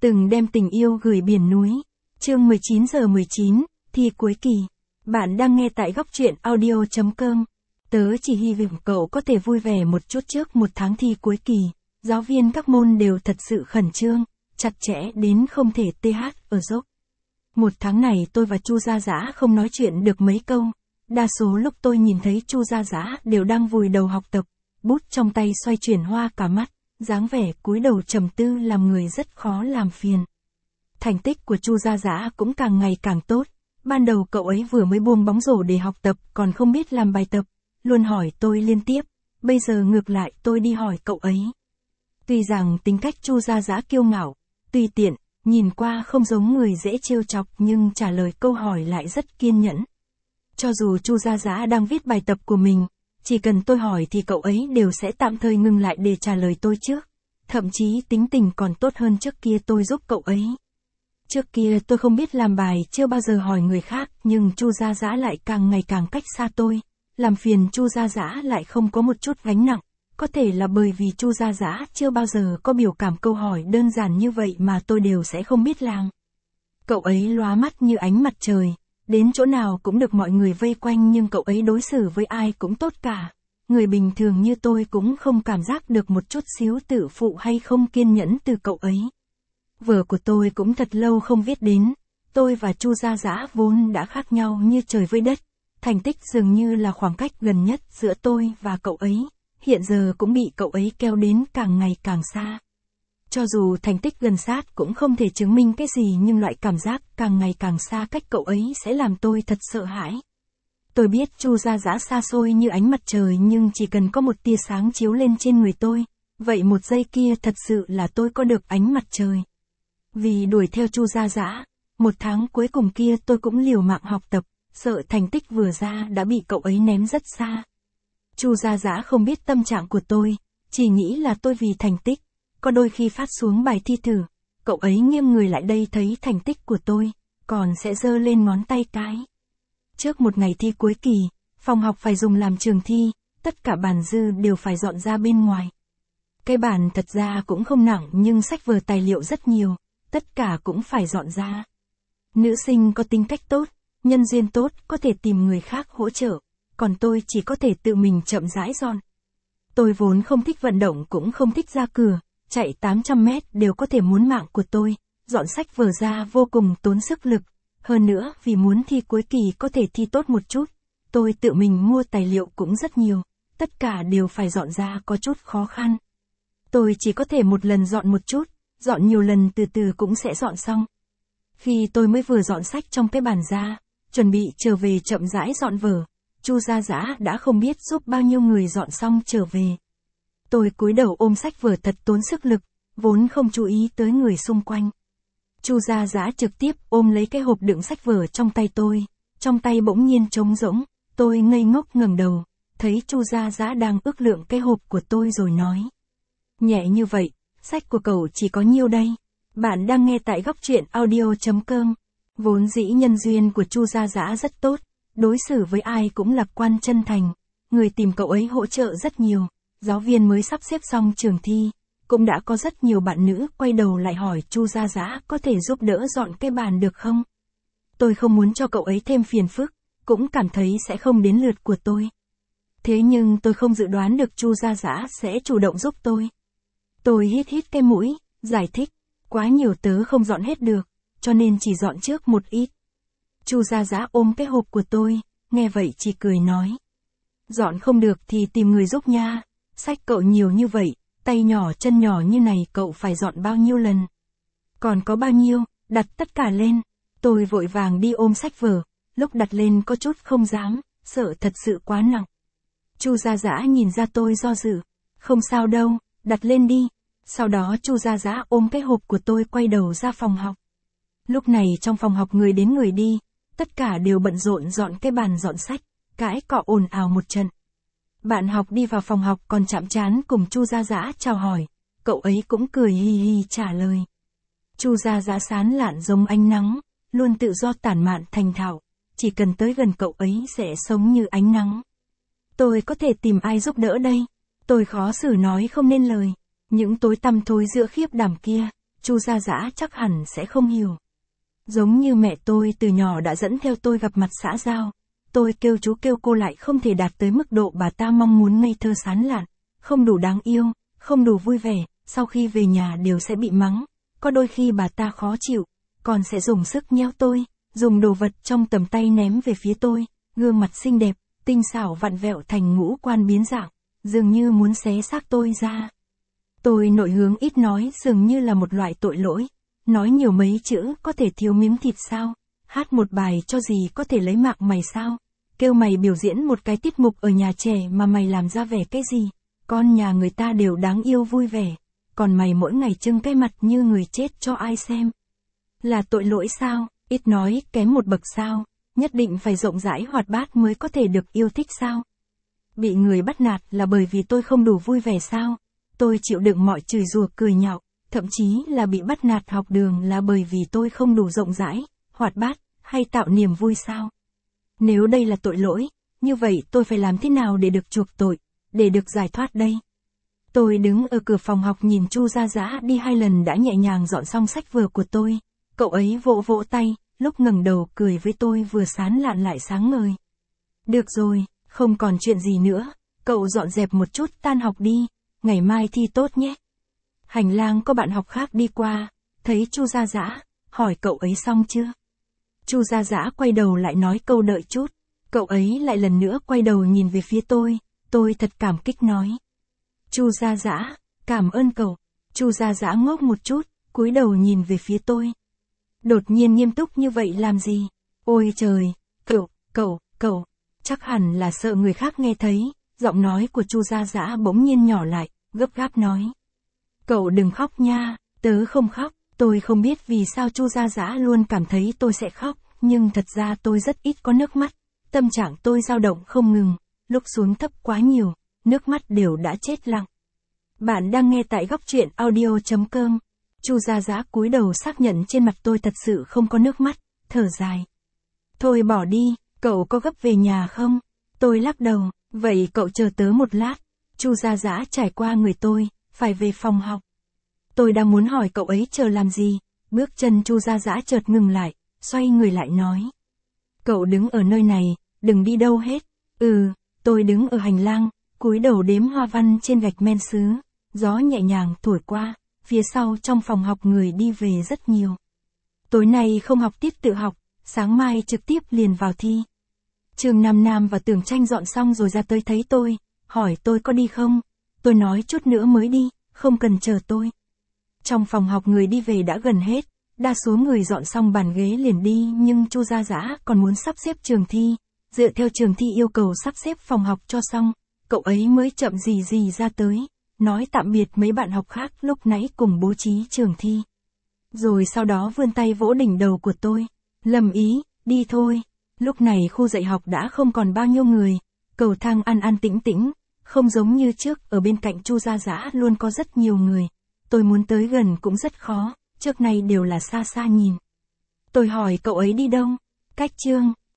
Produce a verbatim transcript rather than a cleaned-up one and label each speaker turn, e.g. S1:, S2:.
S1: Từng đem tình yêu gửi biển núi. Chương mười chín giờ mười chín, thi cuối kỳ. Bạn đang nghe tại góc truyện audio chấm com. Tớ chỉ hy vọng cậu có thể vui vẻ một chút trước một tháng thi cuối kỳ. Giáo viên các môn đều thật sự khẩn trương, chặt chẽ đến không thể tê hát ở dốc. Một tháng này tôi và Chu Gia Dã không nói chuyện được mấy câu. Đa số lúc tôi nhìn thấy Chu Gia Dã đều đang vùi đầu học tập, bút trong tay xoay chuyển hoa cả mắt, dáng vẻ cúi đầu trầm tư làm người rất khó làm phiền. Thành tích của Chu Gia Dã cũng càng ngày càng tốt. Ban đầu cậu ấy vừa mới buông bóng rổ để học tập còn không biết làm bài tập, luôn hỏi tôi liên tiếp. Bây giờ ngược lại tôi đi hỏi cậu ấy. Tuy rằng tính cách Chu Gia Dã kiêu ngạo, tùy tiện, nhìn qua không giống người dễ trêu chọc nhưng trả lời câu hỏi lại rất kiên nhẫn. Cho dù Chu Gia Dã đang viết bài tập của mình, chỉ cần tôi hỏi thì cậu ấy đều sẽ tạm thời ngừng lại để trả lời tôi trước. Thậm chí tính tình còn tốt hơn trước kia tôi giúp cậu ấy. Trước kia tôi không biết làm bài, chưa bao giờ hỏi người khác, nhưng Chu Gia Dã lại càng ngày càng cách xa tôi. Làm phiền Chu Gia Dã lại không có một chút gánh nặng. Có thể là bởi vì Chu Gia Dã chưa bao giờ có biểu cảm câu hỏi đơn giản như vậy mà tôi đều sẽ không biết làm. Cậu ấy lóa mắt như ánh mặt trời. Đến chỗ nào cũng được mọi người vây quanh nhưng cậu ấy đối xử với ai cũng tốt cả. Người bình thường như tôi cũng không cảm giác được một chút xíu tự phụ hay không kiên nhẫn từ cậu ấy. Vở của tôi cũng thật lâu không viết đến. Tôi và Chu Gia Dã vốn đã khác nhau như trời với đất. Thành tích dường như là khoảng cách gần nhất giữa tôi và cậu ấy. Hiện giờ cũng bị cậu ấy kéo đến càng ngày càng xa. Cho dù thành tích gần sát cũng không thể chứng minh cái gì nhưng loại cảm giác càng ngày càng xa cách cậu ấy sẽ làm tôi thật sợ hãi. Tôi biết Chu Gia Dã xa xôi như ánh mặt trời nhưng chỉ cần có một tia sáng chiếu lên trên người tôi, vậy một giây kia thật sự là tôi có được ánh mặt trời. Vì đuổi theo Chu Gia Dã, một tháng cuối cùng kia tôi cũng liều mạng học tập, sợ thành tích vừa ra đã bị cậu ấy ném rất xa. Chu Gia Dã không biết tâm trạng của tôi, chỉ nghĩ là tôi vì thành tích. Có đôi khi phát xuống bài thi thử, cậu ấy nghiêng người lại đây thấy thành tích của tôi, còn sẽ giơ lên ngón tay cái. Trước một ngày thi cuối kỳ, phòng học phải dùng làm trường thi, tất cả bàn dư đều phải dọn ra bên ngoài. Cái bàn thật ra cũng không nặng nhưng sách vở tài liệu rất nhiều, tất cả cũng phải dọn ra. Nữ sinh có tính cách tốt, nhân duyên tốt, có thể tìm người khác hỗ trợ, còn tôi chỉ có thể tự mình chậm rãi dọn. Tôi vốn không thích vận động cũng không thích ra cửa. Chạy tám trăm mét đều có thể muốn mạng của tôi, dọn sách vở ra vô cùng tốn sức lực. Hơn nữa vì muốn thi cuối kỳ có thể thi tốt một chút, tôi tự mình mua tài liệu cũng rất nhiều, tất cả đều phải dọn ra có chút khó khăn. Tôi chỉ có thể một lần dọn một chút, dọn nhiều lần từ từ cũng sẽ dọn xong. Khi tôi mới vừa dọn sách trong cái bàn ra, chuẩn bị trở về chậm rãi dọn vở, Chu Gia Dã đã không biết giúp bao nhiêu người dọn xong trở về. Tôi cúi đầu ôm sách vở thật tốn sức lực, vốn không chú ý tới người xung quanh. Chu Gia Dã trực tiếp ôm lấy cái hộp đựng sách vở trong tay tôi, trong tay bỗng nhiên trống rỗng, tôi ngây ngốc ngẩng đầu, thấy Chu Gia Dã đang ước lượng cái hộp của tôi rồi nói. Nhẹ như vậy, sách của cậu chỉ có nhiêu đây? Bạn đang nghe tại góc truyện audio chấm com. Vốn dĩ nhân duyên của Chu Gia Dã rất tốt, đối xử với ai cũng lạc quan chân thành, người tìm cậu ấy hỗ trợ rất nhiều. Giáo viên mới sắp xếp xong trường thi, cũng đã có rất nhiều bạn nữ quay đầu lại hỏi Chu Gia Dã có thể giúp đỡ dọn cái bàn được không? Tôi không muốn cho cậu ấy thêm phiền phức, cũng cảm thấy sẽ không đến lượt của tôi. Thế nhưng tôi không dự đoán được Chu Gia Dã sẽ chủ động giúp tôi. Tôi hít hít cái mũi, giải thích, quá nhiều tớ không dọn hết được, cho nên chỉ dọn trước một ít. Chu Gia Dã ôm cái hộp của tôi, nghe vậy chỉ cười nói. Dọn không được thì tìm người giúp nha. Sách cậu nhiều như vậy, tay nhỏ chân nhỏ như này cậu phải dọn bao nhiêu lần? Còn có bao nhiêu, đặt tất cả lên. Tôi vội vàng đi ôm sách vở, lúc đặt lên có chút không dám, sợ thật sự quá nặng. Chu Gia Dã nhìn ra tôi do dự, không sao đâu, đặt lên đi. Sau đó Chu Gia Dã ôm cái hộp của tôi quay đầu ra phòng học. Lúc này trong phòng học người đến người đi, tất cả đều bận rộn dọn cái bàn dọn sách, cãi cọ ồn ào một trận. Bạn học đi vào phòng học còn chạm trán cùng Chu Gia Dã chào hỏi, cậu ấy cũng cười hi hi trả lời. Chu Gia Dã sán lạn giống ánh nắng, luôn tự do tản mạn thành thạo, chỉ cần tới gần cậu ấy sẽ sống như ánh nắng. Tôi có thể tìm ai giúp đỡ đây? Tôi khó xử nói không nên lời, những tối tăm thối giữa khiếp đảm kia, Chu Gia Dã chắc hẳn sẽ không hiểu. Giống như mẹ tôi từ nhỏ đã dẫn theo tôi gặp mặt xã giao, tôi kêu chú kêu cô lại không thể đạt tới mức độ bà ta mong muốn ngây thơ sán lạn, không đủ đáng yêu, không đủ vui vẻ, sau khi về nhà đều sẽ bị mắng, có đôi khi bà ta khó chịu, còn sẽ dùng sức nhéo tôi, dùng đồ vật trong tầm tay ném về phía tôi, gương mặt xinh đẹp, tinh xảo vặn vẹo thành ngũ quan biến dạng, dường như muốn xé xác tôi ra. Tôi nội hướng ít nói dường như là một loại tội lỗi, nói nhiều mấy chữ có thể thiếu miếng thịt sao, hát một bài cho gì có thể lấy mạng mày sao, kêu mày biểu diễn một cái tiết mục ở nhà trẻ mà mày làm ra vẻ cái gì, con nhà người ta đều đáng yêu vui vẻ, còn mày mỗi ngày trưng cái mặt như người chết cho ai xem. Là tội lỗi sao, ít nói kém một bậc sao, nhất định phải rộng rãi hoạt bát mới có thể được yêu thích sao. Bị người bắt nạt là bởi vì tôi không đủ vui vẻ sao, tôi chịu đựng mọi chửi rủa cười nhạo, thậm chí là bị bắt nạt học đường là bởi vì tôi không đủ rộng rãi, hoạt bát, hay tạo niềm vui sao. Nếu đây là tội lỗi, như vậy tôi phải làm thế nào để được chuộc tội, để được giải thoát đây? Tôi đứng ở cửa phòng học nhìn Chu Gia Dã đi hai lần đã nhẹ nhàng dọn xong sách vở của tôi, cậu ấy vỗ vỗ tay, lúc ngẩng đầu cười với tôi vừa sán lạn lại sáng ngời. Được rồi, không còn chuyện gì nữa, cậu dọn dẹp một chút tan học đi, ngày mai thi tốt nhé. Hành lang có bạn học khác đi qua, thấy Chu Gia Dã, hỏi cậu ấy xong chưa? Chu Gia Dã quay đầu lại nói câu đợi chút, cậu ấy lại lần nữa quay đầu nhìn về phía tôi, tôi thật cảm kích nói. Chu Gia Dã, cảm ơn cậu. Chu Gia Dã ngốc một chút, cúi đầu nhìn về phía tôi. Đột nhiên nghiêm túc như vậy làm gì? Ôi trời, cậu, cậu, cậu, chắc hẳn là sợ người khác nghe thấy, giọng nói của Chu Gia Dã bỗng nhiên nhỏ lại, gấp gáp nói. Cậu đừng khóc nha, tớ không khóc, tôi không biết vì sao Chu Gia Dã luôn cảm thấy tôi sẽ khóc, nhưng thật ra tôi rất ít có nước mắt, tâm trạng tôi dao động không ngừng, lúc xuống thấp quá nhiều, nước mắt đều đã chết lặng. Bạn đang nghe tại góc truyện audio chấm com. Chu Gia Dã cúi đầu xác nhận trên mặt tôi thật sự không có nước mắt, thở dài. Thôi bỏ đi, cậu có gấp về nhà không? Tôi lắc đầu, vậy cậu chờ tớ một lát. Chu Gia Dã trải qua người tôi, phải về phòng học. Tôi đang muốn hỏi cậu ấy chờ làm gì, bước chân Chu Gia Dã chợt ngừng lại, xoay người lại nói. Cậu đứng ở nơi này, đừng đi đâu hết. Ừ, tôi đứng ở hành lang, cúi đầu đếm hoa văn trên gạch men sứ, gió nhẹ nhàng thổi qua, phía sau trong phòng học người đi về rất nhiều. Tối nay không học tiết tự học, sáng mai trực tiếp liền vào thi. Trường Nam Nam và Tưởng Tranh dọn xong rồi ra tới thấy tôi, hỏi tôi có đi không, tôi nói chút nữa mới đi, không cần chờ tôi. Trong phòng học người đi về đã gần hết, đa số người dọn xong bàn ghế liền đi nhưng Chu Gia Dã còn muốn sắp xếp trường thi, dựa theo trường thi yêu cầu sắp xếp phòng học cho xong, cậu ấy mới chậm gì gì ra tới, nói tạm biệt mấy bạn học khác lúc nãy cùng bố trí trường thi. Rồi sau đó vươn tay vỗ đỉnh đầu của tôi, Lâm Ý, đi thôi. Lúc này khu dạy học đã không còn bao nhiêu người, cầu thang an an tĩnh tĩnh, không giống như trước ở bên cạnh Chu Gia Dã luôn có rất nhiều người. Tôi muốn tới gần cũng rất khó, trước nay đều là xa xa nhìn. Tôi hỏi cậu ấy đi đâu? Cách chương.